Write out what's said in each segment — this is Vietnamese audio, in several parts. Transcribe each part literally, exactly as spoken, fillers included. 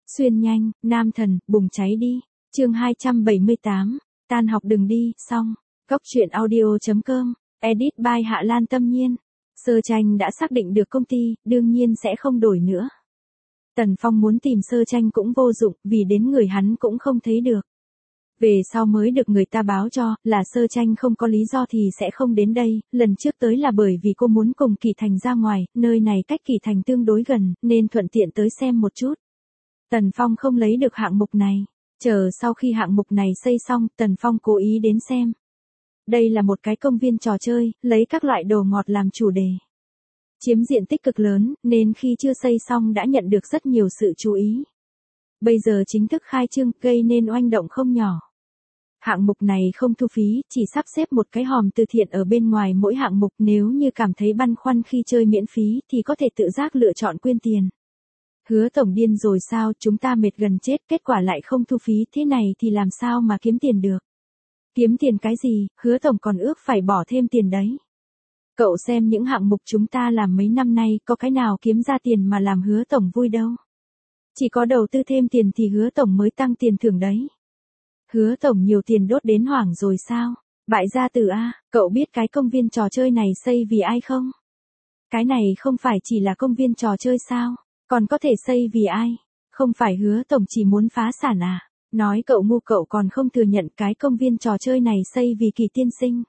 Xuyên nhanh, nam thần, bùng cháy đi. Chương hai trăm bảy mươi tám, tan học đừng đi, xong. Góc truyện audio.com, edit by Hạ Lan Tâm Nhiên. Sơ Tranh đã xác định được công ty, đương nhiên sẽ không đổi nữa. Tần Phong muốn tìm Sơ Tranh cũng vô dụng, vì đến người hắn cũng không thấy được. Về sau mới được người ta báo cho, là Sơ Tranh không có lý do thì sẽ không đến đây, lần trước tới là bởi vì cô muốn cùng Kỳ Thành ra ngoài, nơi này cách Kỳ Thành tương đối gần, nên thuận tiện tới xem một chút. Tần Phong không lấy được hạng mục này, chờ sau khi hạng mục này xây xong, Tần Phong cố ý đến xem. Đây là một cái công viên trò chơi, lấy các loại đồ ngọt làm chủ đề. Chiếm diện tích cực lớn, nên khi chưa xây xong đã nhận được rất nhiều sự chú ý. Bây giờ chính thức khai trương, gây nên oanh động không nhỏ. Hạng mục này không thu phí, chỉ sắp xếp một cái hòm từ thiện ở bên ngoài mỗi hạng mục, nếu như cảm thấy băn khoăn khi chơi miễn phí thì có thể tự giác lựa chọn quyên tiền. Hứa tổng điên rồi sao, chúng ta mệt gần chết, kết quả lại không thu phí, thế này thì làm sao mà kiếm tiền được. Kiếm tiền cái gì, hứa tổng còn ước phải bỏ thêm tiền đấy. Cậu xem những hạng mục chúng ta làm mấy năm nay, có cái nào kiếm ra tiền mà làm hứa tổng vui đâu. Chỉ có đầu tư thêm tiền thì hứa tổng mới tăng tiền thưởng đấy. Hứa tổng nhiều tiền đốt đến hoảng rồi sao? Bại gia tử a, cậu biết cái công viên trò chơi này xây vì ai không? Cái này không phải chỉ là công viên trò chơi sao? Còn có thể xây vì ai? Không phải hứa tổng chỉ muốn phá sản à? Nói cậu ngu, cậu còn không thừa nhận cái công viên trò chơi này xây vì Kỳ tiên sinh.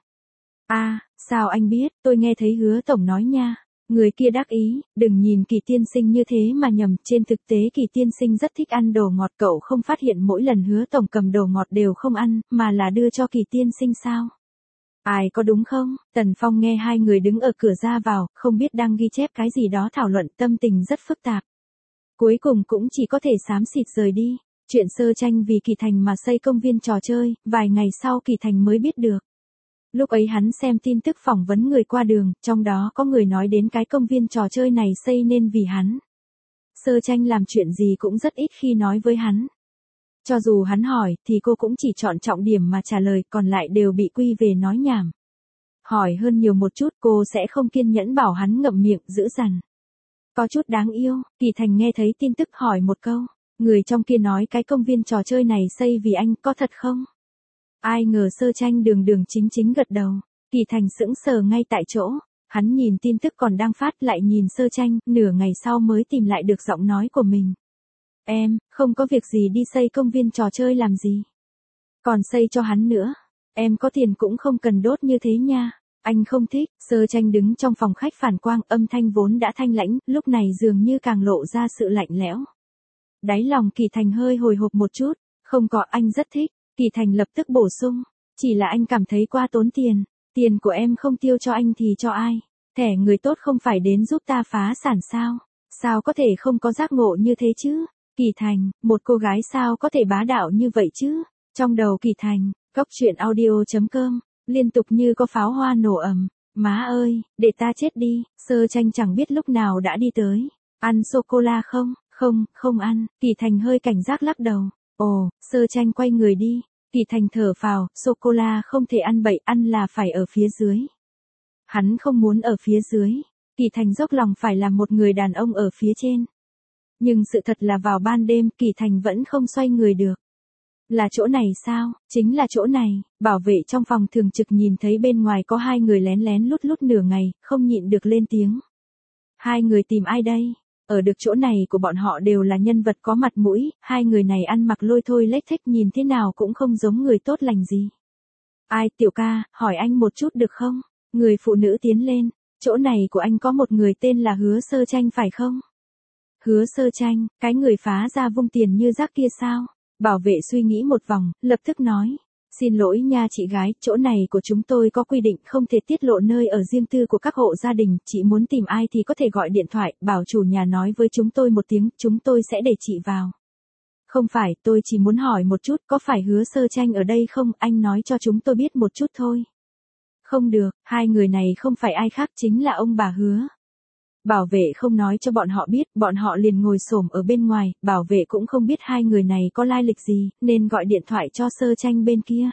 À, sao anh biết, tôi nghe thấy hứa tổng nói nha. Người kia đắc ý, đừng nhìn Kỳ tiên sinh như thế mà nhầm, trên thực tế Kỳ tiên sinh rất thích ăn đồ ngọt, cậu không phát hiện mỗi lần hứa tổng cầm đồ ngọt đều không ăn, mà là đưa cho Kỳ tiên sinh sao? Ai có đúng không? Tần Phong nghe hai người đứng ở cửa ra vào, không biết đang ghi chép cái gì đó thảo luận, tâm tình rất phức tạp. Cuối cùng cũng chỉ có thể xám xịt rời đi. Chuyện Sơ Tranh vì Kỳ Thành mà xây công viên trò chơi, vài ngày sau Kỳ Thành mới biết được. Lúc ấy hắn xem tin tức phỏng vấn người qua đường, trong đó có người nói đến cái công viên trò chơi này xây nên vì hắn. Sơ Tranh làm chuyện gì cũng rất ít khi nói với hắn. Cho dù hắn hỏi, thì cô cũng chỉ chọn trọng điểm mà trả lời, còn lại đều bị quy về nói nhảm. Hỏi hơn nhiều một chút, cô sẽ không kiên nhẫn bảo hắn ngậm miệng, giữ dằn. Có chút đáng yêu. Kỳ Thành nghe thấy tin tức hỏi một câu. Người trong kia nói cái công viên trò chơi này xây vì anh, có thật không? Ai ngờ Sơ Tranh đường đường chính chính gật đầu. Kỳ Thành sững sờ ngay tại chỗ. Hắn nhìn tin tức còn đang phát, lại nhìn Sơ Tranh, nửa ngày sau mới tìm lại được giọng nói của mình. Em, không có việc gì đi xây công viên trò chơi làm gì. Còn xây cho hắn nữa. Em có tiền cũng không cần đốt như thế nha. Anh không thích. Sơ Tranh đứng trong phòng khách phản quang, âm thanh vốn đã thanh lãnh, lúc này dường như càng lộ ra sự lạnh lẽo. Đáy lòng Kỳ Thành hơi hồi hộp một chút. Không có, anh rất thích. Kỳ Thành lập tức bổ sung. Chỉ là anh cảm thấy quá tốn tiền. Tiền của em không tiêu cho anh thì cho ai? Thẻ người tốt không phải đến giúp ta phá sản sao? Sao có thể không có giác ngộ như thế chứ? Kỳ Thành, một cô gái sao có thể bá đạo như vậy chứ? Trong đầu Kỳ Thành, góc truyện audio.com, liên tục như có pháo hoa nổ ầm. Má ơi, để ta chết đi. Sơ Tranh chẳng biết lúc nào đã đi tới. Ăn sô-cô-la không? Không, không ăn. Kỳ Thành hơi cảnh giác lắc đầu. Ồ, Sơ Tranh quay người đi. Kỳ Thành thở phào, sô-cô-la không thể ăn bậy, ăn là phải ở phía dưới. Hắn không muốn ở phía dưới. Kỳ Thành dốc lòng phải làm một người đàn ông ở phía trên. Nhưng sự thật là vào ban đêm, Kỳ Thành vẫn không xoay người được. Là chỗ này sao? Chính là chỗ này. Bảo vệ trong phòng thường trực nhìn thấy bên ngoài có hai người lén lén lút lút nửa ngày, không nhịn được lên tiếng. Hai người tìm ai đây? Ở được chỗ này của bọn họ đều là nhân vật có mặt mũi, hai người này ăn mặc lôi thôi lếch thếch, nhìn thế nào cũng không giống người tốt lành gì. Ai, tiểu ca, hỏi anh một chút được không? Người phụ nữ tiến lên. Chỗ này của anh có một người tên là Hứa Sơ Tranh phải không? Hứa Sơ Tranh, cái người phá ra vung tiền như rác kia sao? Bảo vệ suy nghĩ một vòng, lập tức nói. Xin lỗi nha chị gái, chỗ này của chúng tôi có quy định không thể tiết lộ nơi ở riêng tư của các hộ gia đình, chị muốn tìm ai thì có thể gọi điện thoại, bảo chủ nhà nói với chúng tôi một tiếng, chúng tôi sẽ để chị vào. Không phải, tôi chỉ muốn hỏi một chút, có phải Hứa Sơ Tranh ở đây không, anh nói cho chúng tôi biết một chút thôi. Không được, hai người này không phải ai khác, chính là ông bà Hứa. Bảo vệ không nói cho bọn họ biết, bọn họ liền ngồi xổm ở bên ngoài, bảo vệ cũng không biết hai người này có lai lịch gì, nên gọi điện thoại cho Sơ Tranh bên kia.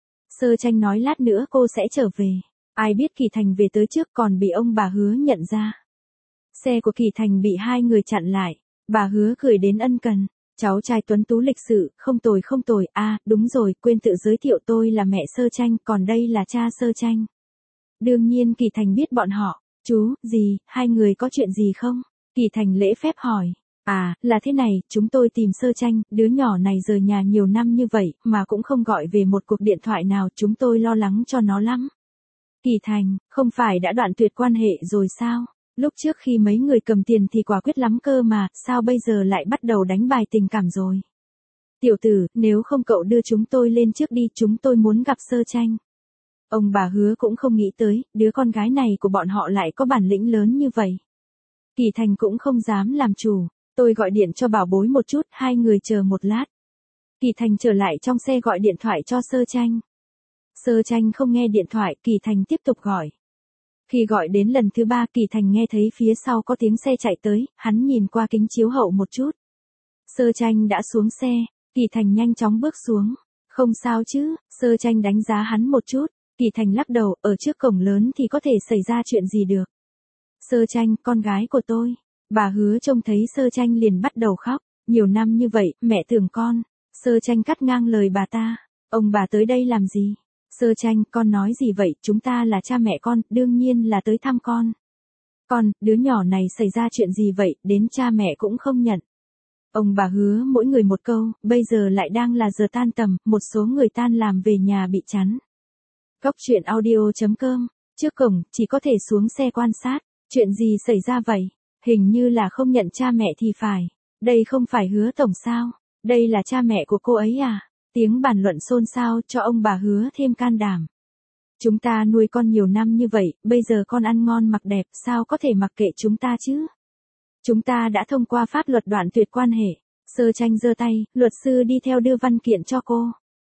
Sơ Tranh nói lát nữa cô sẽ trở về. Ai biết Kỳ Thành về tới trước còn bị ông bà Hứa nhận ra. Xe của Kỳ Thành bị hai người chặn lại, bà Hứa cười đến ân cần. Cháu trai tuấn tú lịch sự, không tồi không tồi, à, đúng rồi, quên tự giới thiệu tôi là mẹ Sơ Tranh, còn đây là cha Sơ Tranh. Đương nhiên Kỳ Thành biết bọn họ. Chú, gì, hai người có chuyện gì không? Kỳ Thành lễ phép hỏi. À, là thế này, chúng tôi tìm Sơ Tranh, đứa nhỏ này rời nhà nhiều năm như vậy, mà cũng không gọi về một cuộc điện thoại nào, chúng tôi lo lắng cho nó lắm. Kỳ Thành, không phải đã đoạn tuyệt quan hệ rồi sao? Lúc trước khi mấy người cầm tiền thì quả quyết lắm cơ mà, sao bây giờ lại bắt đầu đánh bài tình cảm rồi? Tiểu tử, nếu không cậu đưa chúng tôi lên trước đi, chúng tôi muốn gặp Sơ Tranh. Ông bà Hứa cũng không nghĩ tới, đứa con gái này của bọn họ lại có bản lĩnh lớn như vậy. Kỳ Thành cũng không dám làm chủ, tôi gọi điện cho bảo bối một chút, hai người chờ một lát. Kỳ Thành trở lại trong xe gọi điện thoại cho Sơ Tranh. Sơ Tranh không nghe điện thoại, Kỳ Thành tiếp tục gọi. Khi gọi đến lần thứ ba, Kỳ Thành nghe thấy phía sau có tiếng xe chạy tới, hắn nhìn qua kính chiếu hậu một chút. Sơ Tranh đã xuống xe, Kỳ Thành nhanh chóng bước xuống. Không sao chứ, Sơ Tranh đánh giá hắn một chút, Kỳ Thành lắc đầu, ở trước cổng lớn thì có thể xảy ra chuyện gì được. Sơ Tranh, con gái của tôi. Bà Hứa trông thấy Sơ Tranh liền bắt đầu khóc, nhiều năm như vậy, mẹ tưởng con. Sơ Tranh cắt ngang lời bà ta, ông bà tới đây làm gì? Sơ Tranh, con nói gì vậy, chúng ta là cha mẹ con, đương nhiên là tới thăm con. Con, đứa nhỏ này xảy ra chuyện gì vậy, đến cha mẹ cũng không nhận. Ông bà Hứa mỗi người một câu, bây giờ lại đang là giờ tan tầm, một số người tan làm về nhà bị chắn. Góc truyện audio chấm com, trước cổng, chỉ có thể xuống xe quan sát, chuyện gì xảy ra vậy? Hình như là không nhận cha mẹ thì phải. Đây không phải Hứa tổng sao? Đây là cha mẹ của cô ấy à? Tiếng bàn luận xôn xao cho ông bà Hứa thêm can đảm. Chúng ta nuôi con nhiều năm như vậy, bây giờ con ăn ngon mặc đẹp, sao có thể mặc kệ chúng ta chứ? Chúng ta đã thông qua pháp luật đoạn tuyệt quan hệ. Sơ Tranh giơ tay, luật sư đi theo đưa văn kiện cho cô.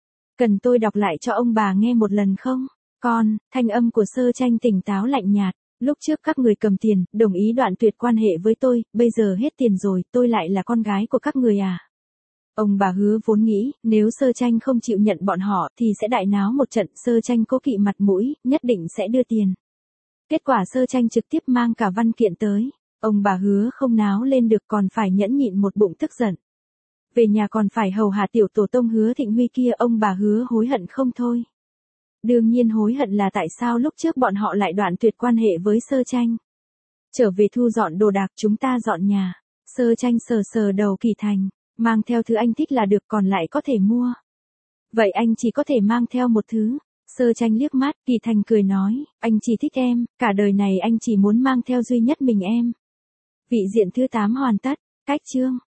Cần tôi đọc lại cho ông bà nghe một lần không? Con, thanh âm của Sơ Tranh tỉnh táo lạnh nhạt. Lúc trước các người cầm tiền, đồng ý đoạn tuyệt quan hệ với tôi, bây giờ hết tiền rồi, tôi lại là con gái của các người à? Ông bà Hứa vốn nghĩ, nếu Sơ Tranh không chịu nhận bọn họ thì sẽ đại náo một trận, Sơ Tranh cố kỵ mặt mũi, nhất định sẽ đưa tiền. Kết quả Sơ Tranh trực tiếp mang cả văn kiện tới. Ông bà Hứa không náo lên được còn phải nhẫn nhịn một bụng tức giận. Về nhà còn phải hầu hạ tiểu tổ tông Hứa Thịnh Huy kia, ông bà Hứa hối hận không thôi. Đương nhiên hối hận là tại sao lúc trước bọn họ lại đoạn tuyệt quan hệ với Sơ Tranh. Trở về thu dọn đồ đạc, chúng ta dọn nhà. Sơ Tranh sờ sờ đầu Kỳ Thành, mang theo thứ anh thích là được, còn lại có thể mua. Vậy anh chỉ có thể mang theo một thứ. Sơ Tranh liếc mắt, Kỳ Thành cười nói, anh chỉ thích em, cả đời này anh chỉ muốn mang theo duy nhất mình em. Vị diện thứ tám hoàn tất, cách chương.